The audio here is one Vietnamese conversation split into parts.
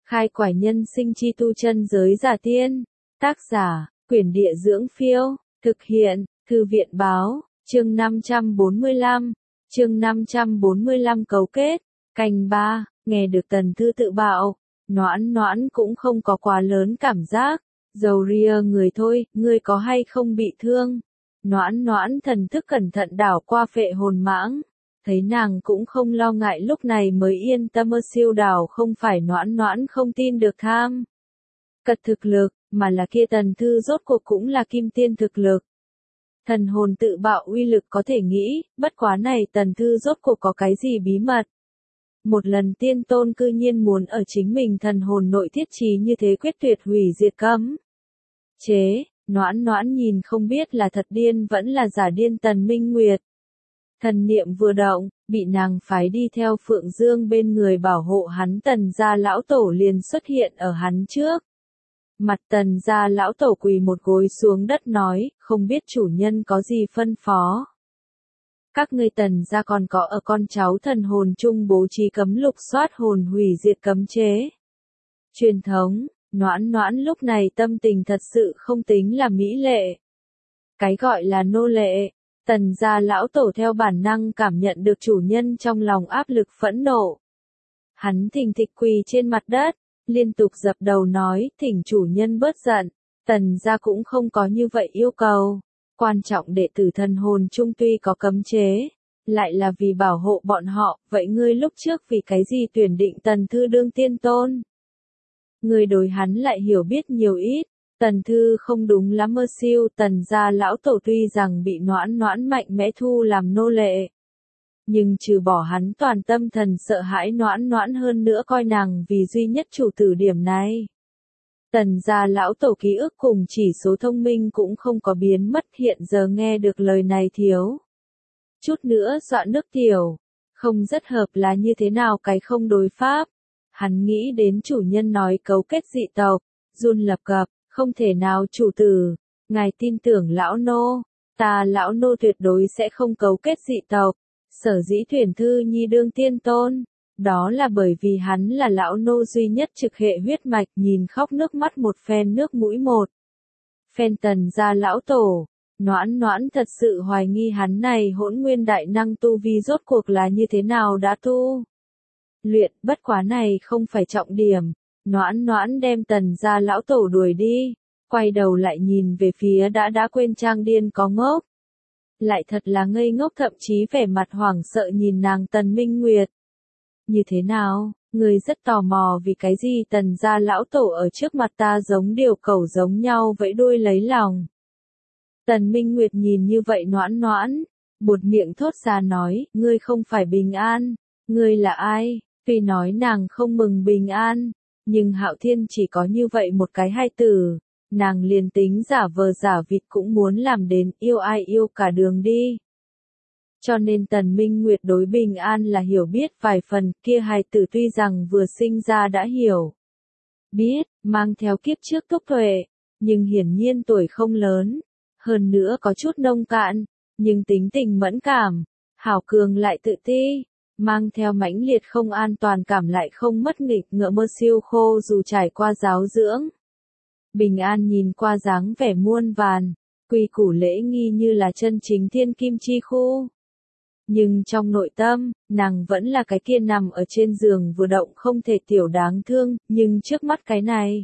Khai quải nhân sinh chi tu chân giới giả tiên. Tác giả, Quyển Địa Dưỡng Phiêu. Thực hiện, Thư viện Báo. Chương 545. Chương 545 cấu kết. Canh 3, nghe được Tần Thư tự bạo. Noãn Noãn cũng không có quá lớn cảm giác. Dầu ria người thôi, ngươi có hay không bị thương? Noãn Noãn thần thức cẩn thận đảo qua Phệ Hồn Mãng. Thấy nàng cũng không lo ngại, lúc này mới yên tâm. Siêu đảo không phải Noãn Noãn không tin được tham cật thực lực, mà là kia Tần Thư rốt cuộc cũng là kim tiên thực lực. Thần hồn tự bạo uy lực có thể nghĩ, bất quá này Tần Thư rốt cuộc có cái gì bí mật. Một lần tiên tôn cư nhiên muốn ở chính mình thần hồn nội thiết trí như thế quyết tuyệt hủy diệt cấm chế. Noãn Noãn nhìn không biết là thật điên vẫn là giả điên Tần Minh Nguyệt. Thần niệm vừa động, bị nàng phái đi theo Phượng Dương bên người bảo hộ hắn Tần gia lão tổ liền xuất hiện ở hắn trước. Mặt Tần gia lão tổ quỳ một gối xuống đất nói, không biết chủ nhân có gì phân phó. Các ngươi Tần gia còn có ở con cháu thần hồn chung bố trí cấm lục soát hồn hủy diệt cấm chế. Truyền thống, Noãn Noãn lúc này tâm tình thật sự không tính là mỹ lệ. Cái gọi là nô lệ, Tần gia lão tổ theo bản năng cảm nhận được chủ nhân trong lòng áp lực phẫn nộ. Hắn thình thịch quỳ trên mặt đất, liên tục dập đầu nói, thỉnh chủ nhân bớt giận. Tần gia cũng không có như vậy yêu cầu. Quan trọng đệ tử thần hồn chung tuy có cấm chế, lại là vì bảo hộ bọn họ, vậy ngươi lúc trước vì cái gì tuyển định Tần Thư đương tiên tôn? Ngươi đối hắn lại hiểu biết nhiều ít. Tần Thư không đúng lắm. Siêu Tần gia lão tổ tuy rằng bị Noãn Noãn mạnh mẽ thu làm nô lệ, nhưng trừ bỏ hắn toàn tâm thần sợ hãi Noãn Noãn hơn nữa coi nàng vì duy nhất chủ tử điểm này. Tần gia lão tổ ký ức cùng chỉ số thông minh cũng không có biến mất, hiện giờ nghe được lời này thiếu chút nữa dọa nước tiểu. Không rất hợp là như thế nào cái không đối pháp. Hắn nghĩ đến chủ nhân nói cấu kết dị tộc, run lập cập, không thể nào chủ tử, ngài tin tưởng lão nô, ta lão nô tuyệt đối sẽ không cấu kết dị tộc. Sở dĩ tuyển Thư Nhi đương tiên tôn, đó là bởi vì hắn là lão nô duy nhất trực hệ huyết mạch. Nhìn khóc nước mắt một phen nước mũi một phen Tần gia lão tổ, Noãn Noãn thật sự hoài nghi hắn này hỗn nguyên đại năng tu vi rốt cuộc là như thế nào đã tu luyện. Bất quá này không phải trọng điểm. Noãn Noãn đem Tần gia lão tổ đuổi đi, quay đầu lại nhìn về phía đã quên trang điên có ngốc. Lại thật là ngây ngốc, thậm chí vẻ mặt hoảng sợ nhìn nàng Tần Minh Nguyệt. Như thế nào, người rất tò mò vì cái gì Tần gia lão tổ ở trước mặt ta giống điều cẩu giống nhau vẫy đuôi lấy lòng. Tần Minh Nguyệt nhìn như vậy Noãn Noãn, buột miệng thốt ra nói, ngươi không phải bình an, ngươi là ai? Tuy nói nàng không mừng bình an, nhưng Hạo Thiên chỉ có như vậy một cái hai từ, nàng liền tính giả vờ giả vịt cũng muốn làm đến yêu ai yêu cả đường đi. Cho nên Tần Minh Nguyệt đối bình an là hiểu biết vài phần, kia hài tử tuy rằng vừa sinh ra đã hiểu biết, mang theo kiếp trước túc tuệ, nhưng hiển nhiên tuổi không lớn, hơn nữa có chút nông cạn, nhưng tính tình mẫn cảm, hảo cường lại tự ti, mang theo mãnh liệt không an toàn cảm lại không mất nghịch ngợm. Siêu khô dù trải qua giáo dưỡng. Bình an nhìn qua dáng vẻ muôn vàn, quy củ lễ nghi như là chân chính thiên kim chi khu. Nhưng trong nội tâm, nàng vẫn là cái kia nằm ở trên giường vừa động không thể tiểu đáng thương, nhưng trước mắt cái này.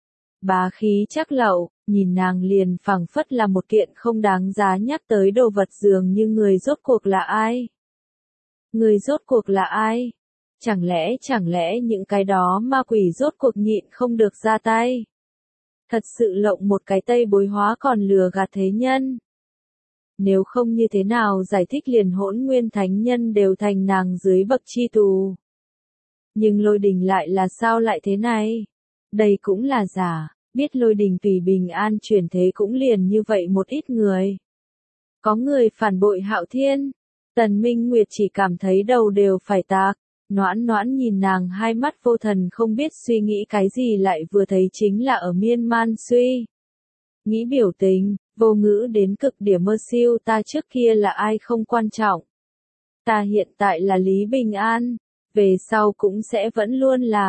Bá khí chắc lậu, nhìn nàng liền phảng phất là một kiện không đáng giá nhắc tới đồ vật. Dường như người rốt cuộc là ai? Người rốt cuộc là ai? Chẳng lẽ những cái đó ma quỷ rốt cuộc nhịn không được ra tay? Thật sự lộng một cái tây bối hóa còn lừa gạt thế nhân. Nếu không như thế nào giải thích liền hỗn nguyên thánh nhân đều thành nàng dưới bậc chi tù. Nhưng Lôi Đình lại là sao lại thế này? Đây cũng là giả, biết Lôi Đình tùy bình an chuyển thế cũng liền như vậy một ít người. Có người phản bội Hạo Thiên. Tần Minh Nguyệt chỉ cảm thấy đầu đều phải tạc. Noãn Noãn nhìn nàng hai mắt vô thần không biết suy nghĩ cái gì, lại vừa thấy chính là ở miên man suy nghĩ biểu tình, vô ngữ đến cực điểm. Siêu ta trước kia là ai không quan trọng. Ta hiện tại là Lý Bình An, về sau cũng sẽ vẫn luôn là.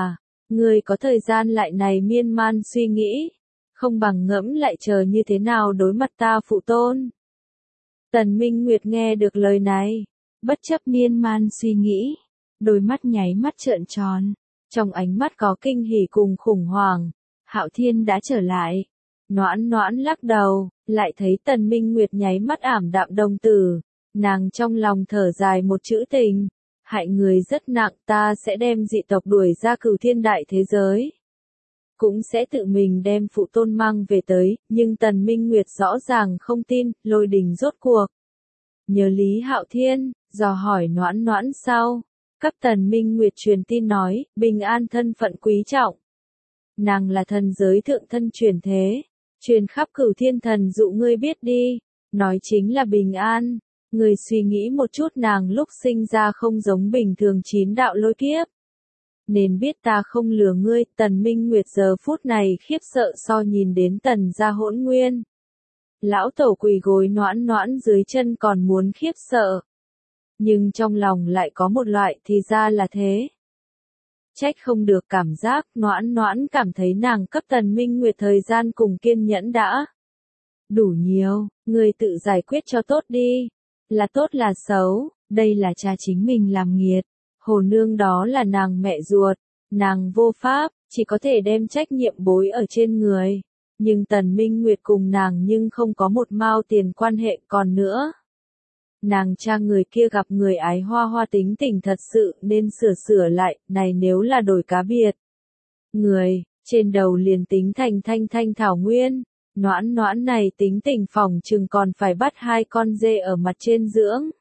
Ngươi có thời gian lại này miên man suy nghĩ, không bằng ngẫm lại chờ như thế nào đối mặt ta phụ tôn. Tần Minh Nguyệt nghe được lời này, bất chấp miên man suy nghĩ, đôi mắt nháy mắt trợn tròn, trong ánh mắt có kinh hỉ cùng khủng hoảng. Hạo Thiên đã trở lại. Noãn Noãn lắc đầu, lại thấy Tần Minh Nguyệt nháy mắt ảm đạm đồng tử, nàng trong lòng thở dài một chữ tình, hại người rất nặng, ta sẽ đem dị tộc đuổi ra Cửu Thiên đại thế giới. Cũng sẽ tự mình đem phụ tôn mang về tới, nhưng Tần Minh Nguyệt rõ ràng không tin, Lôi Đình rốt cuộc. Nhớ Lý Hạo Thiên, dò hỏi Noãn Noãn sau, cấp Tần Minh Nguyệt truyền tin nói, bình an thân phận quý trọng. Nàng là thần giới thượng thân truyền thế, truyền khắp Cửu Thiên thần dụ ngươi biết đi, nói chính là bình an. Ngươi suy nghĩ một chút, nàng lúc sinh ra không giống bình thường 9 đạo lôi kiếp. Nên biết ta không lừa ngươi. Tần Minh Nguyệt giờ phút này khiếp sợ so nhìn đến Tần gia Hỗn Nguyên. Lão tổ quỳ gối Noãn Noãn dưới chân còn muốn khiếp sợ. Nhưng trong lòng lại có một loại thì ra là thế. Trách không được cảm giác. Noãn Noãn cảm thấy nàng cấp Tần Minh Nguyệt thời gian cùng kiên nhẫn đã đủ nhiều, ngươi tự giải quyết cho tốt đi. Là tốt là xấu, đây là cha chính mình làm nghiệt. Hồ nương đó là nàng mẹ ruột, nàng vô pháp, chỉ có thể đem trách nhiệm bối ở trên người. Nhưng Tần Minh Nguyệt cùng nàng nhưng không có một mao tiền quan hệ còn nữa. Nàng cha người kia gặp người ái hoa hoa tính tình thật sự nên sửa lại, này nếu là đổi cá biệt. Người, trên đầu liền tính thành thanh thanh thảo nguyên. Noãn Noãn này tính tình phòng chừng còn phải bắt 2 con dê ở mặt trên dưỡng.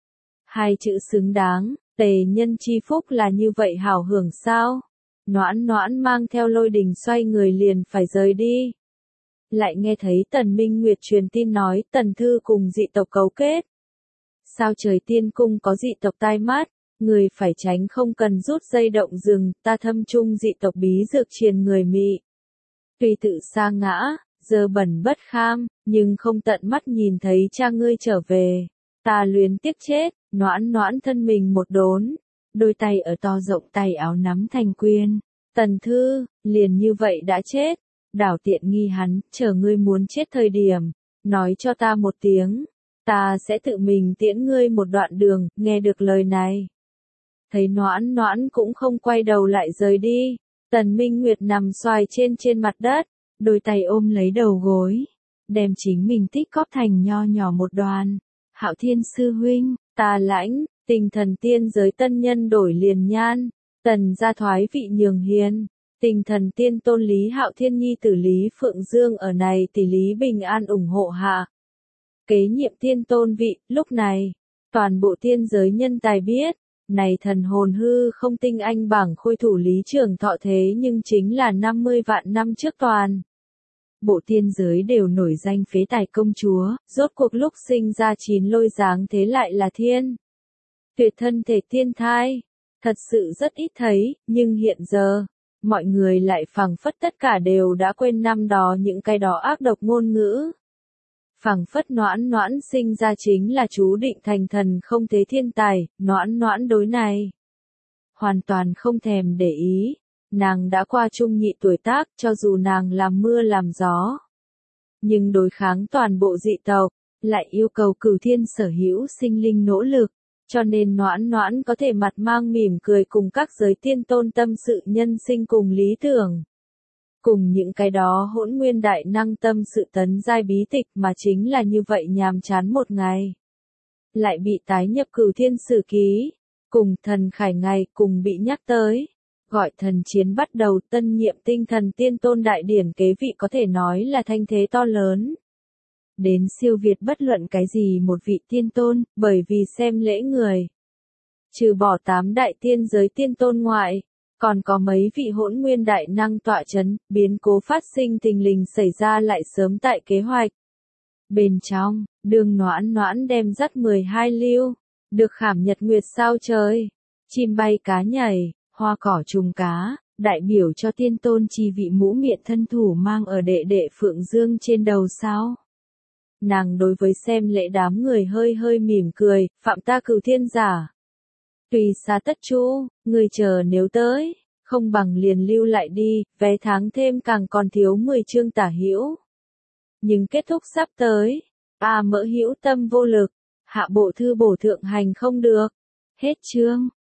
2 chữ xứng đáng, tề nhân chi phúc là như vậy hảo hưởng sao? Noãn Noãn mang theo Lôi Đình xoay người liền phải rời đi. Lại nghe thấy Tần Minh Nguyệt truyền tin nói Tần Thư cùng dị tộc cấu kết. Sao Trời Tiên Cung có dị tộc tai mắt, người phải tránh không cần rút dây động rừng, ta thâm trung dị tộc bí dược triền người mị. Tuy tự sa ngã, dơ bẩn bất kham, nhưng không tận mắt nhìn thấy cha ngươi trở về. Ta luyến tiếc chết. Noãn Noãn thân mình một đốn, đôi tay ở to rộng tay áo nắm thành quyền. Tần Thư, liền như vậy đã chết. Đảo tiện nghi hắn, chờ ngươi muốn chết thời điểm, nói cho ta một tiếng. Ta sẽ tự mình tiễn ngươi một đoạn đường. Nghe được lời này, thấy Noãn Noãn cũng không quay đầu lại rời đi. Tần Minh Nguyệt nằm xoài trên mặt đất, đôi tay ôm lấy đầu gối, đem chính mình tích cóp thành nho nhỏ một đoàn. Hạo Thiên sư huynh, ta lãnh, Tinh Thần tiên giới tân nhân đổi liền nhan, Tần gia thoái vị nhường hiền. Tinh Thần tiên tôn Lý Hạo Thiên nhi tử Lý Phượng Dương ở này tỷ Lý Bình An ủng hộ hạ. Kế nhiệm tiên tôn vị. Lúc này, toàn bộ tiên giới nhân tài biết, này thần hồn hư không tinh anh bảng khôi thủ Lý Trường Thọ thế nhưng chính là 50 vạn năm trước toàn. Bộ tiên giới đều nổi danh phế tài công chúa, rốt cuộc lúc sinh ra 9 lôi dáng thế lại là thiên. Tuyệt thân thể tiên thai, thật sự rất ít thấy, nhưng hiện giờ, mọi người lại phảng phất tất cả đều đã quên năm đó những cái đó ác độc ngôn ngữ. Phảng phất Noãn Noãn sinh ra chính là chú định thành thần không thế thiên tài. Noãn Noãn đối này hoàn toàn không thèm để ý. Nàng đã qua trung nhị tuổi tác, cho dù nàng làm mưa làm gió, nhưng đối kháng toàn bộ dị tộc, lại yêu cầu Cửu Thiên sở hữu sinh linh nỗ lực, cho nên Noãn Noãn có thể mặt mang mỉm cười cùng các giới tiên tôn tâm sự nhân sinh cùng lý tưởng. Cùng những cái đó Hỗn Nguyên đại năng tâm sự tấn giai bí tịch mà chính là như vậy nhàm chán một ngày. Lại bị tái nhập Cửu Thiên sử ký, cùng thần khải ngày cùng bị nhắc tới. Gọi thần chiến bắt đầu. Tân nhiệm Tinh Thần tiên tôn đại điển kế vị có thể nói là thanh thế to lớn. Đến siêu việt bất luận cái gì một vị tiên tôn, bởi vì xem lễ người. Trừ bỏ 8 đại tiên giới tiên tôn ngoại, còn có mấy vị Hỗn Nguyên đại năng tọa chấn, biến cố phát sinh thình lình xảy ra lại sớm tại kế hoạch. Bên trong, Đường Noãn Noãn đem dắt 12 lưu, được khảm nhật nguyệt sao trời, chim bay cá nhảy, hoa cỏ trùng cá, đại biểu cho tiên tôn chi vị mũ miệng thân thủ mang ở đệ đệ Phượng Dương trên đầu sao. Nàng đối với xem lễ đám người hơi hơi mỉm cười, phạm ta Cửu Thiên giả. Tùy xa tất chu, người chờ nếu tới, không bằng liền lưu lại đi, vé tháng thêm càng còn thiếu 10 chương tả hữu. Nhưng kết thúc sắp tới, Mỡ hữu tâm vô lực, hạ bộ thư bổ thượng hành không được. Hết chương.